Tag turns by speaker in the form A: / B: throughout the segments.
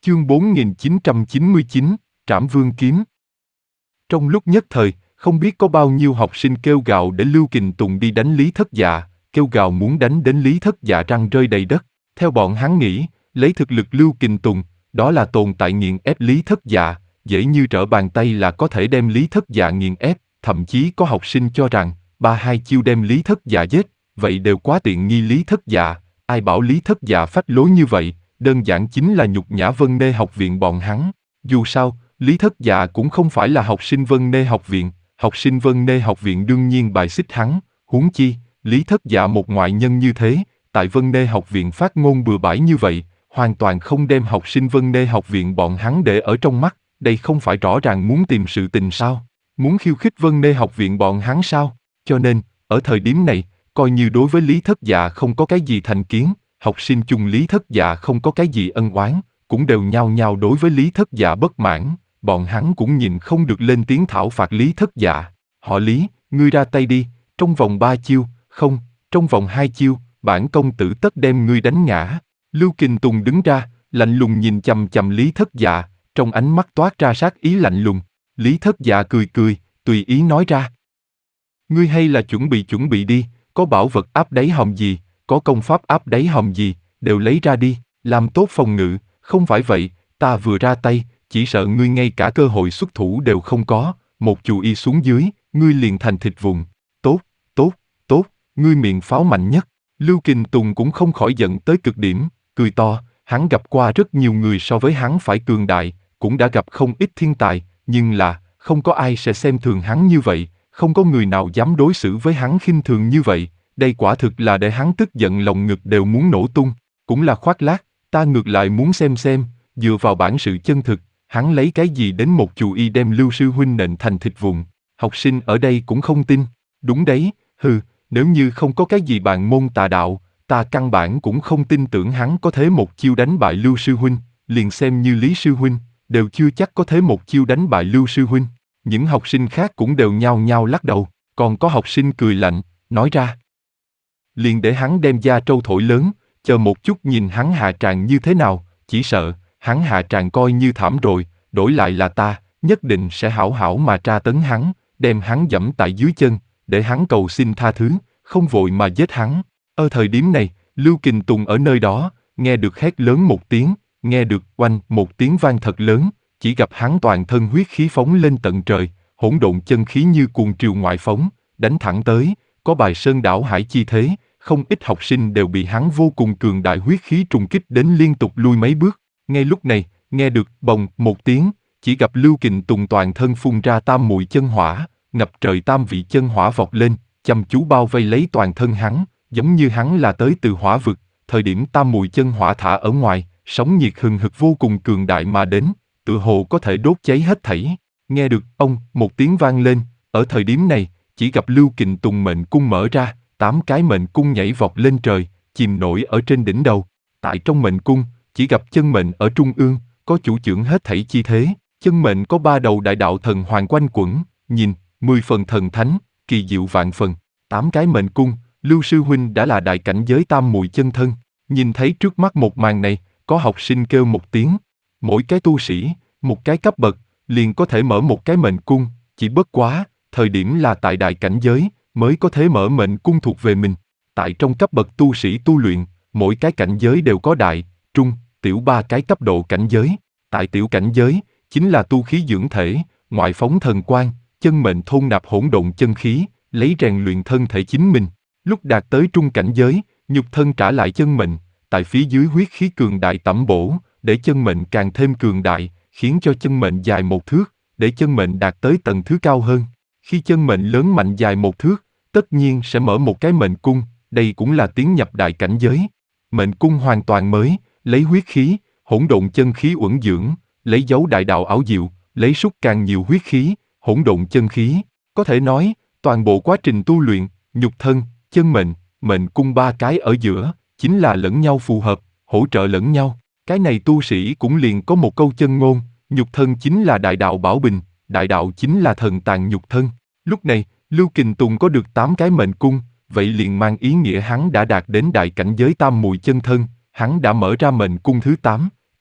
A: Chương 4999, Trảm Vương Kiếm. Trong lúc nhất thời, không biết có bao nhiêu học sinh kêu gào để Lưu Kình Tùng đi đánh Lý Thất Dạ, kêu gào muốn đánh đến Lý Thất Dạ răng rơi đầy đất. Theo bọn hắn nghĩ, lấy thực lực Lưu Kình Tùng, đó là tồn tại nghiền ép Lý Thất Dạ, dễ như trở bàn tay là có thể đem Lý Thất Dạ nghiền ép, thậm chí có học sinh cho rằng, 3-2 chiêu đem Lý Thất Dạ giết, vậy đều quá tiện nghi Lý Thất Dạ, ai bảo Lý Thất Dạ phách lối như vậy, đơn giản chính là nhục nhã Vân Nê học viện bọn hắn. Dù sao, Lý Thất Dạ cũng không phải là học sinh Vân Nê học viện, học sinh Vân Nê học viện đương nhiên bài xích hắn, huống chi, Lý Thất Dạ một ngoại nhân như thế, tại Vân Nê học viện phát ngôn bừa bãi như vậy, hoàn toàn không đem học sinh Vân Nê học viện bọn hắn để ở trong mắt, đây không phải rõ ràng muốn tìm sự tình sao? Muốn khiêu khích Vân Nê học viện bọn hắn sao? Cho nên, ở thời điểm này, coi như đối với Lý Thất Dạ không có cái gì thành kiến, học sinh chung Lý Thất Dạ không có cái gì ân oán, cũng đều nhao nhao đối với Lý Thất Dạ bất mãn, bọn hắn cũng nhìn không được lên tiếng thảo phạt Lý Thất Dạ. Họ Lý, ngươi ra tay đi, trong vòng 3 chiêu, không, trong vòng 2 chiêu, bản công tử tất đem ngươi đánh ngã. Lưu Kình Tùng đứng ra, lạnh lùng nhìn chằm chằm Lý Thất Dạ, trong ánh mắt toát ra sát ý lạnh lùng. Lý Thất Dạ cười cười, tùy ý nói ra. Ngươi hay là chuẩn bị đi, có bảo vật áp đáy hòm gì, có công pháp áp đáy hòm gì, đều lấy ra đi, làm tốt phòng ngự, không phải vậy, ta vừa ra tay, chỉ sợ ngươi ngay cả cơ hội xuất thủ đều không có, một chù y xuống dưới, ngươi liền thành thịt vụn. Tốt, tốt, tốt, ngươi miệng pháo mạnh nhất. Lưu Kình Tùng cũng không khỏi giận tới cực điểm, cười to, hắn gặp qua rất nhiều người so với hắn phải cường đại, cũng đã gặp không ít thiên tài, nhưng là, không có ai sẽ xem thường hắn như vậy, không có người nào dám đối xử với hắn khinh thường như vậy, đây quả thực là để hắn tức giận lòng ngực đều muốn nổ tung, cũng là khoác lác, ta ngược lại muốn xem, dựa vào bản sự chân thực, hắn lấy cái gì đến một chù y đem Lưu sư huynh nện thành thịt vụn, học sinh ở đây cũng không tin, đúng đấy, nếu như không có cái gì bạn môn tà đạo, ta căn bản cũng không tin tưởng hắn có thể một chiêu đánh bại Lưu sư huynh, liền xem như Lý sư huynh, đều chưa chắc có thể một chiêu đánh bại Lưu sư huynh. Những học sinh khác cũng đều nhao nhao lắc đầu, còn có học sinh cười lạnh, nói ra. Liền để hắn đem da trâu thổi lớn, chờ một chút nhìn hắn hạ tràng như thế nào, chỉ sợ, hắn hạ tràng coi như thảm rồi, đổi lại là ta, nhất định sẽ hảo hảo mà tra tấn hắn, đem hắn giẫm tại dưới chân, để hắn cầu xin tha thứ, không vội mà giết hắn. Ở thời điểm này, Lưu Kình Tùng ở nơi đó, nghe được hét lớn một tiếng, nghe được oanh một tiếng vang thật lớn, chỉ gặp hắn toàn thân huyết khí phóng lên tận trời, hỗn độn chân khí như cuồng triều ngoại phóng, đánh thẳng tới, có bài sơn đảo hải chi thế, không ít học sinh đều bị hắn vô cùng cường đại huyết khí trùng kích đến liên tục lui mấy bước. Ngay lúc này, nghe được bồng một tiếng, chỉ gặp Lưu Kình Tùng toàn thân phun ra tam mùi chân hỏa, ngập trời tam vị chân hỏa vọt lên, chăm chú bao vây lấy toàn thân hắn, giống như hắn là tới từ hỏa vực. Thời điểm tam mùi chân hỏa thả ở ngoài, sóng nhiệt hừng hực vô cùng cường đại mà đến, tựa hồ có thể đốt cháy hết thảy. Nghe được ông một tiếng vang lên, ở thời điểm này, chỉ gặp Lưu Kình Tùng mệnh cung mở ra, 8 cái mệnh cung nhảy vọt lên trời, chìm nổi ở trên đỉnh đầu. Tại trong mệnh cung, chỉ gặp chân mệnh ở trung ương, có chủ chưởng hết thảy chi thế. Chân mệnh có 3 đầu đại đạo thần hoàng quanh quẩn, nhìn, 10 phần thần thánh, kỳ diệu vạn phần. 8 cái mệnh cung, Lưu sư huynh đã là đại cảnh giới tam mùi chân thân. Nhìn thấy trước mắt một màn này, có học sinh kêu một tiếng. Mỗi cái tu sĩ, một cái cấp bậc, liền có thể mở một cái mệnh cung, chỉ bất quá, thời điểm là tại đại cảnh giới, mới có thể mở mệnh cung thuộc về mình. Tại trong cấp bậc tu sĩ tu luyện, mỗi cái cảnh giới đều có đại, trung, tiểu 3 cái cấp độ cảnh giới. Tại tiểu cảnh giới, chính là tu khí dưỡng thể, ngoại phóng thần quang, chân mệnh thôn nạp hỗn độn chân khí, lấy rèn luyện thân thể chính mình. Lúc đạt tới trung cảnh giới, nhục thân trả lại chân mệnh, tại phía dưới huyết khí cường đại tẩm bổ, để chân mệnh càng thêm cường đại, khiến cho chân mệnh dài 1 thước, để chân mệnh đạt tới tầng thứ cao hơn. Khi chân mệnh lớn mạnh dài 1 thước, tất nhiên sẽ mở một cái mệnh cung, đây cũng là tiến nhập đại cảnh giới. Mệnh cung hoàn toàn mới, lấy huyết khí, hỗn độn chân khí uẩn dưỡng, lấy dấu đại đạo ảo diệu, lấy súc càng nhiều huyết khí, hỗn độn chân khí. Có thể nói, toàn bộ quá trình tu luyện, nhục thân, chân mệnh, mệnh cung 3 cái ở giữa, chính là lẫn nhau phù hợp, hỗ trợ lẫn nhau. Cái này tu sĩ cũng liền có một câu chân ngôn, nhục thân chính là đại đạo bảo bình, đại đạo chính là thần tàng nhục thân. Lúc này, Lưu Kình Tùng có được 8 cái mệnh cung, vậy liền mang ý nghĩa hắn đã đạt đến đại cảnh giới tam mùi chân thân, hắn đã mở ra mệnh cung thứ 8,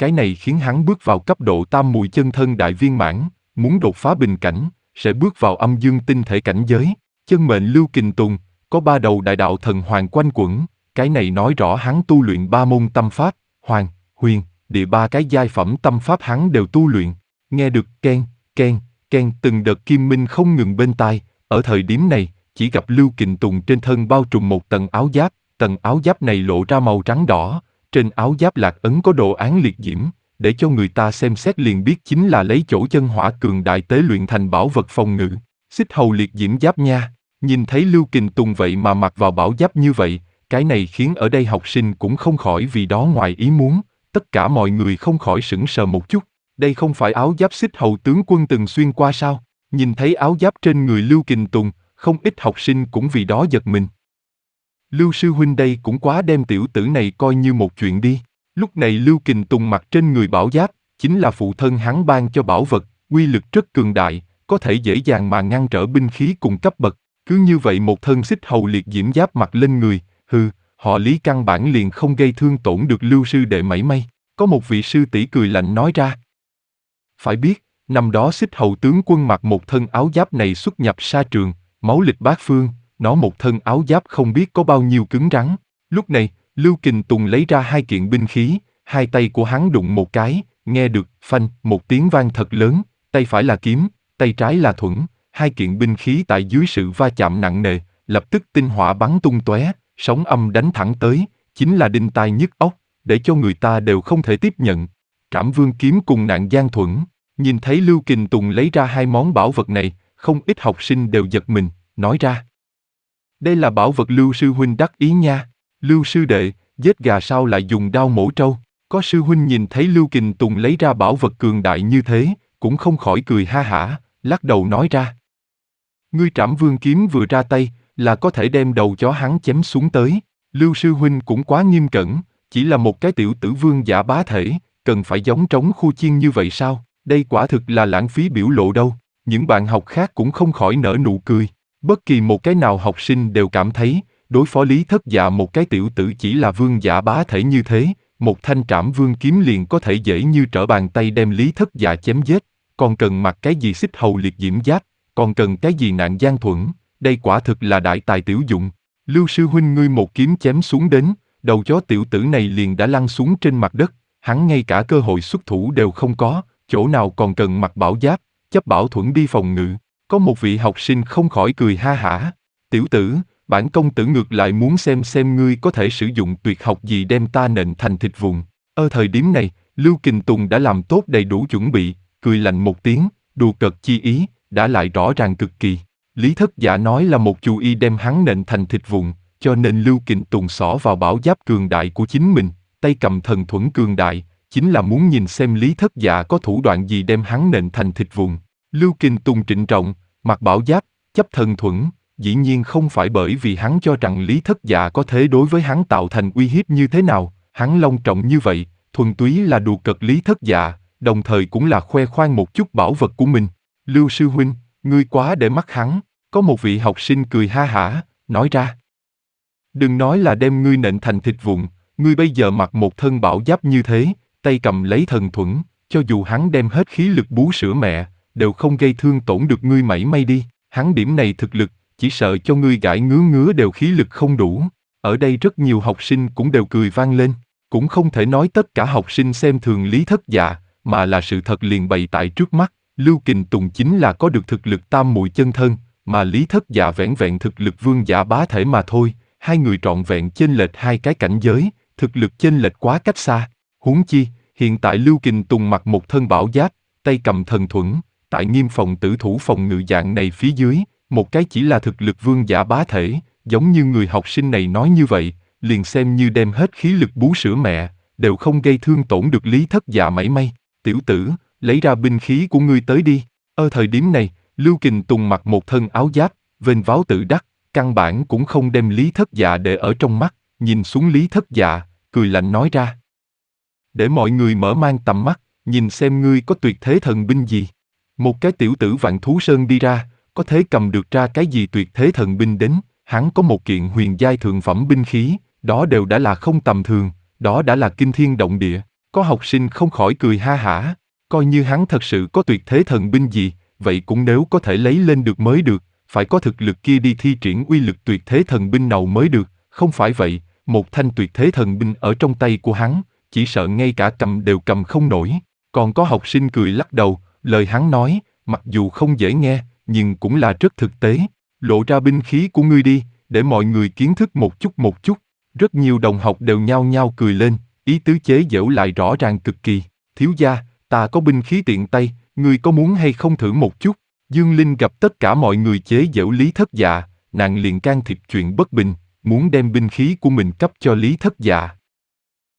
A: cái này khiến hắn bước vào cấp độ tam muội chân thân đại viên mãn, muốn đột phá bình cảnh, sẽ bước vào âm dương tinh thể cảnh giới. Chân mệnh Lưu Kình Tùng, có 3 đầu đại đạo thần hoàng quanh quẩn, cái này nói rõ hắn tu luyện 3 môn tâm pháp, hoàng, huyền, địa 3 cái giai phẩm tâm pháp hắn đều tu luyện. Nghe được keng, keng, keng từng đợt kim minh không ngừng bên tai, ở thời điểm này, chỉ gặp Lưu Kình Tùng trên thân bao trùm một tầng áo giáp này lộ ra màu trắng đỏ, trên áo giáp lạc ấn có đồ án liệt diễm, để cho người ta xem xét liền biết chính là lấy chỗ chân hỏa cường đại tế luyện thành bảo vật phòng ngự. Xích hầu liệt diễm giáp nha, nhìn thấy Lưu Kình Tùng vậy mà mặc vào bảo giáp như vậy, cái này khiến ở đây học sinh cũng không khỏi vì đó ngoài ý muốn, tất cả mọi người không khỏi sững sờ một chút. Đây không phải áo giáp xích hầu tướng quân từng xuyên qua sao? Nhìn thấy áo giáp trên người Lưu Kình Tùng, không ít học sinh cũng vì đó giật mình. Lưu sư huynh đây cũng quá đem tiểu tử này coi như một chuyện đi. Lúc này Lưu Kình Tùng mặc trên người bảo giáp, chính là phụ thân hắn ban cho bảo vật, uy lực rất cường đại, có thể dễ dàng mà ngăn trở binh khí cùng cấp bậc. Cứ như vậy một thân xích hầu liệt diễm giáp mặc lên người, họ Lý căn bản liền không gây thương tổn được Lưu sư đệ mảy may. Có một vị sư tỷ cười lạnh nói ra. Phải biết, năm đó xích hầu tướng quân mặc một thân áo giáp này xuất nhập sa trường, máu lịch bát phương, nó một thân áo giáp không biết có bao nhiêu cứng rắn. Lúc này, Lưu Kình Tùng lấy ra 2 kiện binh khí, hai tay của hắn đụng một cái, nghe được phanh một tiếng vang thật lớn, tay phải là kiếm, tay trái là thuẫn, 2 kiện binh khí tại dưới sự va chạm nặng nề, lập tức tinh hỏa bắn tung tóe, sóng âm đánh thẳng tới, chính là đinh tai nhức óc, để cho người ta đều không thể tiếp nhận. Trảm Vương kiếm cùng Nạn Giang thuẫn, nhìn thấy Lưu Kình Tùng lấy ra 2 món bảo vật này, không ít học sinh đều giật mình, nói ra. Đây là bảo vật Lưu sư huynh đắc ý nha. Lưu sư đệ, giết gà sao lại dùng đao mổ trâu? Có sư huynh nhìn thấy Lưu Kình Tùng lấy ra bảo vật cường đại như thế, cũng không khỏi cười ha hả, lắc đầu nói ra. Ngươi Trảm Vương kiếm vừa ra tay, là có thể đem đầu chó hắn chém xuống tới. Lưu sư huynh cũng quá nghiêm cẩn, chỉ là một cái tiểu tử vương giả bá thể, cần phải giống trống khu chiên như vậy sao? Đây quả thực là lãng phí biểu lộ đâu. Những bạn học khác cũng không khỏi nở nụ cười. Bất kỳ một cái nào học sinh đều cảm thấy, đối phó Lý Thất Dạ một cái tiểu tử chỉ là vương giả bá thể như thế, một thanh Trảm Vương kiếm liền có thể dễ như trở bàn tay đem Lý Thất Dạ chém giết, còn cần mặc cái gì xích hầu liệt diễm giáp, còn cần cái gì Nạn Giang thuẫn, đây quả thực là đại tài tiểu dụng. Lưu sư huynh ngươi một kiếm chém xuống đến, đầu chó tiểu tử này liền đã lăn xuống trên mặt đất, hắn ngay cả cơ hội xuất thủ đều không có, chỗ nào còn cần mặc bảo giáp, chấp bảo thuẫn đi phòng ngự. Có một vị học sinh không khỏi cười ha hả. Tiểu tử, bản công tử ngược lại muốn xem ngươi có thể sử dụng tuyệt học gì đem ta nện thành thịt vụn. Ở thời điểm này, Lưu Kình Tùng đã làm tốt đầy đủ chuẩn bị, cười lạnh một tiếng, đùa cợt chi ý, đã lại rõ ràng cực kỳ. Lý Thất Dạ nói là một chú ý đem hắn nện thành thịt vụn, cho nên Lưu Kình Tùng xỏ vào bảo giáp cường đại của chính mình, tay cầm thần thuẫn cường đại, chính là muốn nhìn xem Lý Thất Dạ có thủ đoạn gì đem hắn nện thành thịt vụn. Lưu Kình Tùng trịnh trọng, mặc bảo giáp, chấp thần thuẫn, dĩ nhiên không phải bởi vì hắn cho rằng Lý Thất Dạ có thể đối với hắn tạo thành uy hiếp như thế nào, hắn long trọng như vậy, thuần túy là đùa cợt Lý Thất Dạ, đồng thời cũng là khoe khoang một chút bảo vật của mình. Lưu sư huynh, ngươi quá để mắt hắn, có một vị học sinh cười ha hả, nói ra. Đừng nói là đem ngươi nện thành thịt vụn, ngươi bây giờ mặc một thân bảo giáp như thế, tay cầm lấy thần thuẫn, cho dù hắn đem hết khí lực bú sữa mẹ, đều không gây thương tổn được ngươi mảy may đi, hắn điểm này thực lực, chỉ sợ cho ngươi gãi ngứa đều khí lực không đủ. Ở đây rất nhiều học sinh cũng đều cười vang lên, cũng không thể nói tất cả học sinh xem thường Lý Thất Dạ, mà là sự thật liền bày tại trước mắt, Lưu Kình Tùng chính là có được thực lực tam muội chân thân, mà Lý Thất Dạ vẻn vẹn thực lực vương giả bá thể mà thôi, hai người trọn vẹn chênh lệch 2 cái cảnh giới, thực lực chênh lệch quá cách xa. Huống chi, hiện tại Lưu Kình Tùng mặc một thân bảo giáp, tay cầm thần thuẫn, tại Nghiêm Phòng tử thủ phòng ngự dạng này phía dưới, một cái chỉ là thực lực vương giả bá thể, giống như người học sinh này nói như vậy, liền xem như đem hết khí lực bú sữa mẹ, đều không gây thương tổn được Lý Thất Dạ mảy may. Tiểu tử, lấy ra binh khí của ngươi tới đi. Ở thời điểm này, Lưu Kình Tùng mặc một thân áo giáp, vênh váo tự đắc, căn bản cũng không đem Lý Thất Dạ để ở trong mắt, nhìn xuống Lý Thất Dạ, cười lạnh nói ra. Để mọi người mở mang tầm mắt, nhìn xem ngươi có tuyệt thế thần binh gì. Một cái tiểu tử Vạn Thú Sơn đi ra, có thể cầm được ra cái gì tuyệt thế thần binh đến, hắn có một kiện huyền giai thượng phẩm binh khí, đó đều đã là không tầm thường, đó đã là kinh thiên động địa. Có học sinh không khỏi cười ha hả, coi như hắn thật sự có tuyệt thế thần binh gì, vậy cũng nếu có thể lấy lên được mới được, phải có thực lực kia đi thi triển uy lực tuyệt thế thần binh nào mới được, không phải vậy, một thanh tuyệt thế thần binh ở trong tay của hắn, chỉ sợ ngay cả cầm đều cầm không nổi. Còn có học sinh cười lắc đầu, lời hắn nói, mặc dù không dễ nghe, nhưng cũng là rất thực tế. Lộ ra binh khí của ngươi đi, để mọi người kiến thức một chút một chút. Rất nhiều đồng học đều nhao nhao cười lên, ý tứ chế giễu lại rõ ràng cực kỳ. Thiếu gia, ta có binh khí tiện tay, ngươi có muốn hay không thử một chút? Dương Linh gặp tất cả mọi người chế giễu Lý Thất Dạ, nàng liền can thiệp chuyện bất bình, muốn đem binh khí của mình cấp cho Lý Thất Dạ.